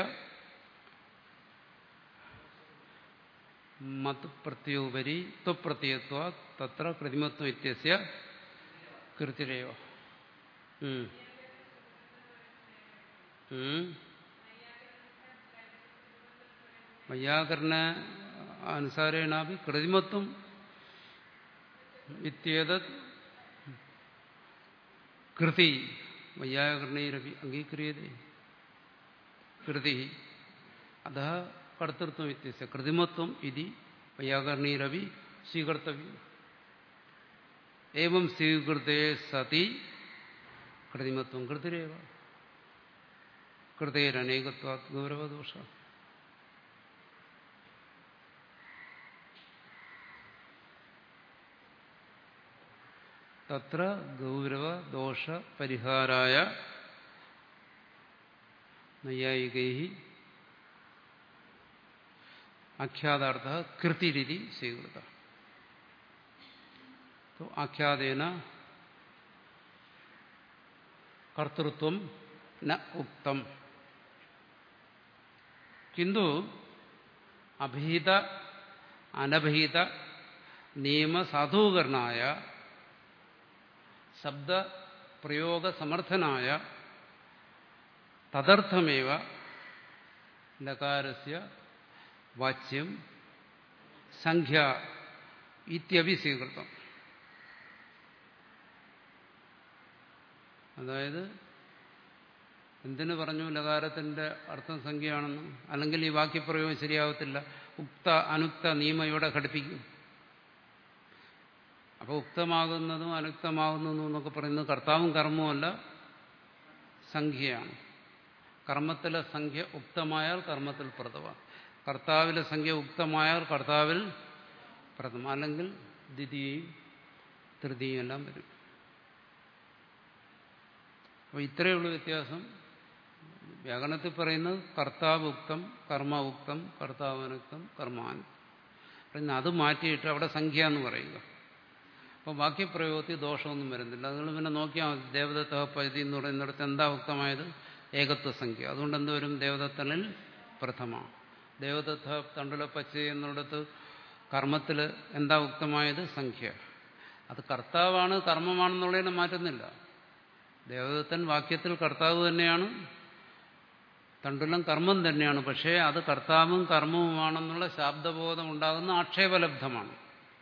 മത് പ്രത്യോപരി ത്വപ്രത്യയത്വാത് തത്ര കൃതിമത്വം ഇത്യസ്യ കൃതിരേവ. വൈയാകരണ അനുസാരേണാപി കൃതിമത്വം ഇത്യേതത് കൃതി വൈയാകരണൈരപി അംഗീക്രിയതേ കൃതി അതഃ കർത്തൃത്വം ഇത്യസ്യ കൃതിമത്വം ഇതി വൈയാകരണൈരപി സ്വീകർത്തവ്യം. ഏവം സ്വീകൃതേ സതി കൃതിമത്വം കൃതിരേവ കൃതേരനേകത്വാത് ഗൗരവദോഷ. തത്ര ഗൗരവദോഷ പരിഹാരായ നൈയായികൈഃ ആഖ്യാതാർത്ഥഃ കൃതിരിതി സ്വീകൃതഃ. तो आख्यादेन कर्तृत्वं न उक्तम किंतु अभिहित अनभिहित नियम साधूकरणाय शब्द प्रयोग समर्थनाय तदर्थमेव लकारस्य वाच्यं संख्या इत्यपि स्वीकृतम्. അതായത് എന്തിനു പറഞ്ഞു ലകാരത്തിന്റെ അർത്ഥം സംഖ്യയാണെന്ന്? അല്ലെങ്കിൽ ഈ വാക്യപ്രയോഗം ശരിയാവത്തില്ല. ഉക്ത അനുക്ത നിയമം ഇവിടെ ഘടിപ്പിക്കും. അപ്പോൾ ഉക്തമാകുന്നതും അനുക്തമാകുന്നതും എന്നൊക്കെ പറയുന്നത് കർത്താവും കർമ്മവുമല്ല, സംഖ്യയാണ്. കർമ്മത്തിലെ സംഖ്യ ഉക്തമായാൽ കർമ്മത്തിൽ പ്രഥമ, കർത്താവിലെ സംഖ്യ ഉക്തമായാൽ കർത്താവിൽ പ്രഥമ, അല്ലെങ്കിൽ ദ്വിതീയയും തൃതീയം എല്ലാം വരും. അപ്പോൾ ഇത്രയേ ഉള്ളൂ വ്യത്യാസം. വ്യാകരണത്തിൽ പറയുന്നത് കർത്താവ് ഉക്തം, കർമ്മ ഉക്തം, കർത്താവനുക്തം, കർമാനുക്തം. പിന്നെ അത് മാറ്റിയിട്ട് അവിടെ സംഖ്യ എന്ന് പറയുക. അപ്പോൾ വാക്യപ്രയോഗത്തിൽ ദോഷമൊന്നും വരുന്നില്ല. അതുകൊണ്ട് പിന്നെ നോക്കിയാൽ മതി. ദേവദത്ത പതി എന്ന് പറയുന്നിടത്ത് എന്താ ഉക്തമായത്? ഏകത്വ സംഖ്യ. അതുകൊണ്ട് എന്തുവരും? ദേവദത്തനിൽ പ്രഥമ. ദേവദത്ത തണ്ടുല പച്ച എന്നിടത്ത് കർമ്മത്തിൽ എന്താ ഉക്തമായത്? സംഖ്യ. അത് കർത്താവാണ് കർമ്മമാണെന്നുള്ളതിനെ മാറ്റുന്നില്ല. ദേവദത്തൻ വാക്യത്തിൽ കർത്താവ് തന്നെയാണ്, തണ്ടുലം കർമ്മം തന്നെയാണ്. പക്ഷേ അത് കർത്താവും കർമ്മവുമാണെന്നുള്ള ശാബ്ദബോധം ഉണ്ടാകുന്ന ആക്ഷേപലബ്ധമാണ്.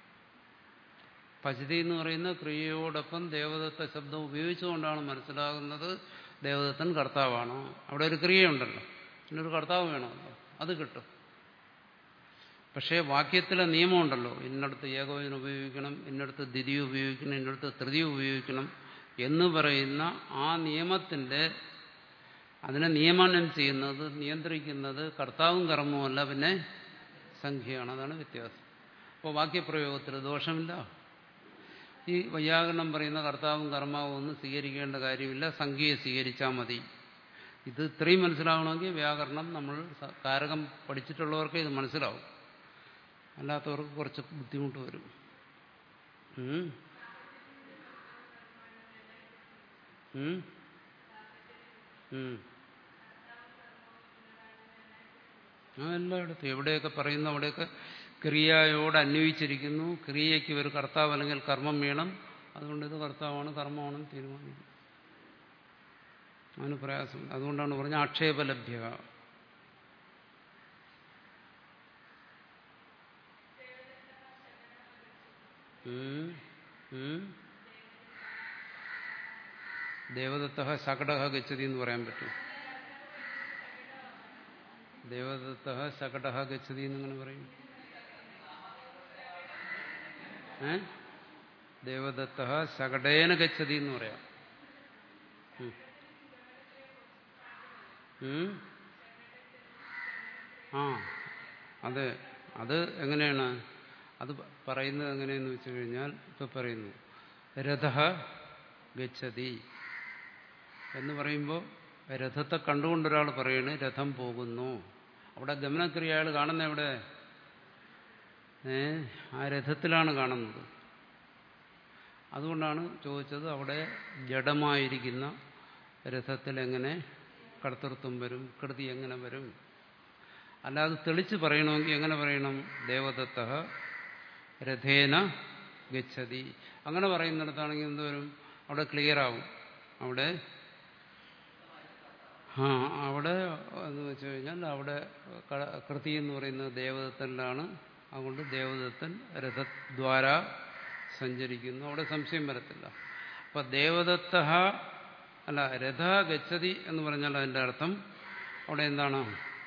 പചതി എന്ന് പറയുന്ന ക്രിയയോടൊപ്പം ദേവദത്ത ശബ്ദം ഉപയോഗിച്ചുകൊണ്ടാണ് മനസ്സിലാകുന്നത് ദേവദത്തൻ കർത്താവാണ്. അവിടെ ഒരു ക്രിയയുണ്ടല്ലോ, പിന്നൊരു കർത്താവ് വേണമല്ലോ, അത് കിട്ടും. പക്ഷേ വാക്യത്തിലെ നിയമമുണ്ടല്ലോ, ഇന്നടത്ത് ഏകവചനം ഉപയോഗിക്കണം, ഇന്നടത്ത് ദ്വിതീയം ഉപയോഗിക്കണം, ഇന്നടത്ത് തൃതീയം ഉപയോഗിക്കണം എന്ന് പറയുന്ന ആ നിയമത്തിൻ്റെ അതിനെ നിയമനം ചെയ്യുന്നത്, നിയന്ത്രിക്കുന്നത് കർത്താവും കർമ്മവുമല്ല, പിന്നെ സംഖ്യയാണ്. അതാണ് വ്യത്യാസം. അപ്പോൾ വാക്യപ്രയോഗത്തിൽ ദോഷമില്ല. ഈ വൈയാകരണം പറയുന്ന കർത്താവും കർമ്മാവും ഒന്നും സ്വീകരിക്കേണ്ട കാര്യമില്ല, സംഖ്യയെ സ്വീകരിച്ചാൽ മതി. ഇത് ഇത്രയും മനസ്സിലാവണമെങ്കിൽ വ്യാകരണം നമ്മൾ കാരകം പഠിച്ചിട്ടുള്ളവർക്ക് ഇത് മനസ്സിലാവും, അല്ലാത്തവർക്ക് കുറച്ച് ബുദ്ധിമുട്ട് വരും. ആ എല്ലായിടത്തും എവിടെയൊക്കെ പറയുന്നു അവിടെയൊക്കെ ക്രിയയോട് അന്വയിച്ചിരിക്കുന്നു. ക്രിയയ്ക്ക് ഒരു കർത്താവ് അല്ലെങ്കിൽ കർമ്മം വേണം. അതുകൊണ്ട് ഇത് കർത്താവാണ് കർമ്മമാണെന്ന് തീരുമാനിക്കും. അതിന് പ്രയാസം. അതുകൊണ്ടാണ് പറഞ്ഞ ആക്ഷേപലഭ്യ. ദേവദത്തഃ ശകടഃ ഗച്ഛതി എന്ന് പറയാൻ പറ്റും. ദേവദത്തഃ ശകടഃ ഗച്ഛതി എന്നിങ്ങനെ പറയും. ഏ ദേവദത്തഃ ശകടേന ഗച്ഛതി എന്ന് പറയാം. ആ അതെ. അത് എങ്ങനെയാണ് അത് പറയുന്നത്? എങ്ങനെയെന്ന് വെച്ചു കഴിഞ്ഞാൽ ഇപ്പൊ പറയുന്നു രഥഃ ഗച്ഛതി എന്ന് പറയുമ്പോൾ രഥത്തെ കണ്ടുകൊണ്ടൊരാൾ പറയണ് രഥം പോകുന്നു. അവിടെ ഗമനക്രിയ അയാൾ കാണുന്ന എവിടെ? ഏ ആ രഥത്തിലാണ് കാണുന്നത്. അതുകൊണ്ടാണ് ചോദിച്ചത് അവിടെ ജഡമായിരിക്കുന്ന രഥത്തിൽ എങ്ങനെ കർത്തൃത്വം വരും, കൃതി എങ്ങനെ വരും? അല്ലാതെ തെളിച്ച് പറയണമെങ്കിൽ എങ്ങനെ പറയണം? ദേവദത്തഃ രഥേന ഗച്ഛതി. അങ്ങനെ പറയുന്നിടത്താണെങ്കിൽ എന്തോരും അവിടെ ക്ലിയർ ആവും. അവിടെ ആ അവിടെ എന്ന് വെച്ച് കഴിഞ്ഞാൽ അവിടെ കൃതി എന്ന് പറയുന്നത് ദേവദത്തനിലാണ്. അതുകൊണ്ട് ദേവദത്തൻ രഥദ്വാര സഞ്ചരിക്കുന്നു. അവിടെ സംശയം വരത്തില്ല. അപ്പൊ ദേവദത്തഃ അല്ല രഥ ഗച്ഛതി എന്ന് പറഞ്ഞാൽ അതിൻ്റെ അർത്ഥം അവിടെ എന്താണ്?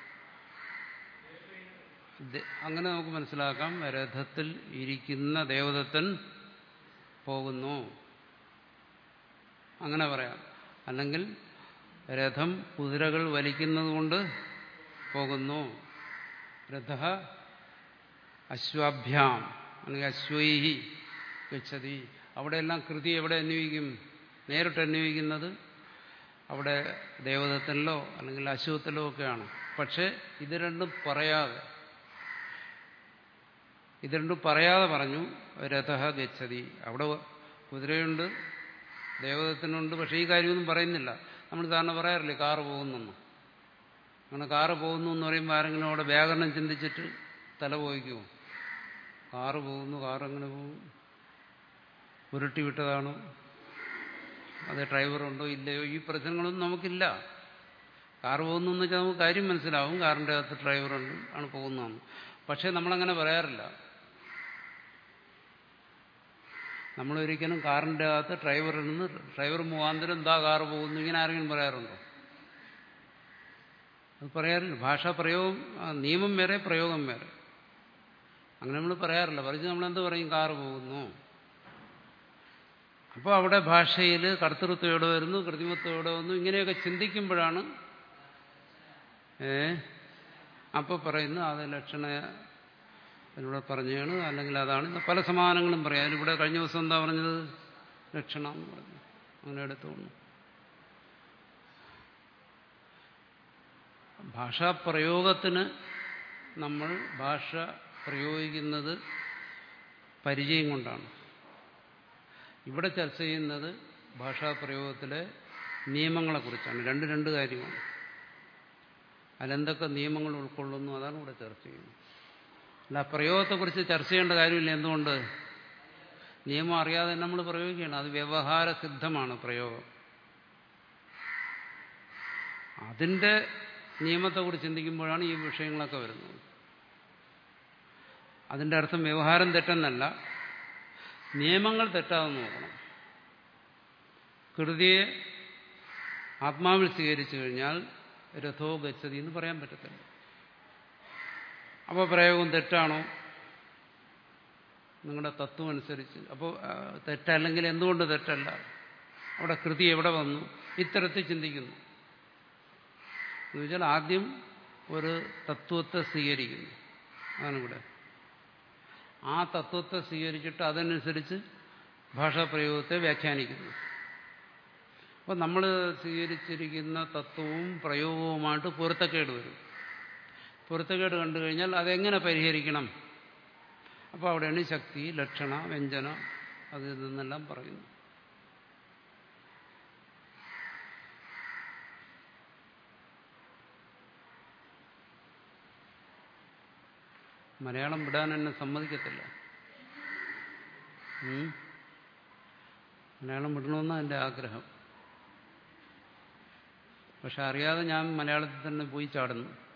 അങ്ങനെ നമുക്ക് മനസ്സിലാക്കാം. രഥത്തിൽ ഇരിക്കുന്ന ദേവദത്തൻ പോകുന്നു, അങ്ങനെ പറയാം. അല്ലെങ്കിൽ രഥം കുതിരകൾ വലിക്കുന്നത് കൊണ്ട് പോകുന്നു. രഥഃ അശ്വാഭ്യാം അല്ലെങ്കിൽ അശ്വൈഹി ഗച്ഛതി. അവിടെയെല്ലാം കൃതി എവിടെ അന്വയിക്കും? നേരിട്ട് അന്വയിക്കുന്നത് അവിടെ ദേവദത്തനിലോ അല്ലെങ്കിൽ അശ്വത്തിലോ ഒക്കെയാണ്. പക്ഷെ ഇത് രണ്ടും പറയാതെ ഇത് രണ്ടും പറയാതെ പറഞ്ഞു രഥഃ ഗച്ഛതി. അവിടെ കുതിരയുണ്ട്, ദേവദത്തനുണ്ട്. പക്ഷെ ഈ കാര്യമൊന്നും പറയുന്നില്ല. നമ്മൾ സാധാരണ പറയാറില്ലേ കാറ് പോകുന്നെന്ന്. അങ്ങനെ കാറ് പോകുന്നു എന്ന് പറയുമ്പോൾ ആരെങ്കിലും അവിടെ വ്യാകരണം ചിന്തിച്ചിട്ട് തല പോയിക്കുമോ? കാറ് പോകുന്നു, കാറെങ്ങനെ പോകും? ഉരുട്ടി വിട്ടതാണോ? അത് ഡ്രൈവറുണ്ടോ ഇല്ലയോ? ഈ പ്രശ്നങ്ങളൊന്നും നമുക്കില്ല. കാറ് പോകുന്നു എന്ന് വെച്ചാൽ നമുക്ക് കാര്യം മനസ്സിലാവും. കാറിൻ്റെ അകത്ത് ഡ്രൈവറുണ്ട്, ആണ് പോകുന്നതെന്ന്. പക്ഷേ നമ്മളങ്ങനെ പറയാറില്ല. നമ്മളൊരിക്കലും കാറിൻ്റെ അകത്ത് ഡ്രൈവറിൽ നിന്ന് ഡ്രൈവർ മുഖാന്തരം എന്താ കാറ് പോകുന്നു ഇങ്ങനെ ആരെങ്കിലും പറയാറുണ്ടോ? അത് പറയാറില്ല. ഭാഷാ പ്രയോഗം നിയമം വേറെ, പ്രയോഗം വേറെ. അങ്ങനെ നമ്മൾ പറയാറില്ല. പറഞ്ഞ് നമ്മളെന്ത് പറയും? കാറ് പോകുന്നു. അപ്പോൾ അവിടെ ഭാഷയിൽ കർത്തൃത്വം എവിടെ വരുന്നു, കൃത്രിമത്വം എവിടെ വന്നു, ഇങ്ങനെയൊക്കെ ചിന്തിക്കുമ്പോഴാണ് ഏ അപ്പോൾ പറയുന്നു അത് ലക്ഷണ അതിലൂടെ പറഞ്ഞാണ്. അല്ലെങ്കിൽ അതാണ് പല സമാനങ്ങളും പറയാം. അതിലിവിടെ കഴിഞ്ഞ ദിവസം എന്താ പറഞ്ഞത്? ലക്ഷണം എന്ന് പറഞ്ഞു. അങ്ങനെ എടുത്തോളൂ. ഭാഷാപ്രയോഗത്തിന് നമ്മൾ ഭാഷ പ്രയോഗിക്കുന്നത് പരിചയം കൊണ്ടാണ്. ഇവിടെ ചർച്ച ചെയ്യുന്നത് ഭാഷാപ്രയോഗത്തിലെ നിയമങ്ങളെക്കുറിച്ചാണ്. രണ്ട് രണ്ട് കാര്യമാണ്. അതിലെന്തൊക്കെ നിയമങ്ങൾ ഉൾക്കൊള്ളുന്നു അതാണ് ഇവിടെ ചർച്ച ചെയ്യുന്നത്. അല്ല പ്രയോഗത്തെക്കുറിച്ച് ചർച്ച ചെയ്യേണ്ട കാര്യമില്ല. എന്തുകൊണ്ട്? നിയമം അറിയാതെ നമ്മൾ പ്രയോഗിക്കുകയാണ്. അത് വ്യവഹാര സിദ്ധമാണ് പ്രയോഗം. അതിൻ്റെ നിയമത്തെക്കുറിച്ച് ചിന്തിക്കുമ്പോഴാണ് ഈ വിഷയങ്ങളൊക്കെ വരുന്നത്. അതിൻ്റെ അർത്ഥം വ്യവഹാരം തെറ്റെന്നല്ല, നിയമങ്ങൾ തെറ്റാതെ നോക്കണം. കൃതിയെ ആത്മാവിൽ സ്വീകരിച്ചു കഴിഞ്ഞാൽ രഥോ ഗച്ഛതി എന്ന് പറയാൻ പറ്റത്തില്ല. അപ്പോൾ പ്രയോഗം തെറ്റാണോ നിങ്ങളുടെ തത്വം അനുസരിച്ച്? അപ്പോൾ തെറ്റല്ലെങ്കിൽ എന്തുകൊണ്ട് തെറ്റല്ല? അവിടെ കൃതി എവിടെ വന്നു? ഇത്തരത്തിൽ ചിന്തിക്കുന്നു എന്ന് വെച്ചാൽ ആദ്യം ഒരു തത്വത്തെ സ്വീകരിക്കുന്നു. അതാണിവിടെ. ആ തത്വത്തെ സ്വീകരിച്ചിട്ട് അതനുസരിച്ച് ഭാഷാപ്രയോഗത്തെ വ്യാഖ്യാനിക്കുന്നു. അപ്പോൾ നമ്മൾ സ്വീകരിച്ചിരിക്കുന്ന തത്വവും പ്രയോഗവുമായിട്ട് പൊരുത്തക്കേട് വരും. പൊരുത്തക്കേട് കണ്ടു കഴിഞ്ഞാൽ അതെങ്ങനെ പരിഹരിക്കണം? അപ്പോൾ അവിടെയാണ് ശക്തി, ലക്ഷണ, വ്യഞ്ജന അതിൽ നിന്നെല്ലാം പറയുന്നു. മലയാളം വിടാൻ എന്നെ സമ്മതിക്കത്തില്ല. മലയാളം വിടണമെന്നാണ് എൻ്റെ ആഗ്രഹം. പക്ഷെ അറിയാതെ ഞാൻ മലയാളത്തിൽ തന്നെ പോയി ചാടുന്നു.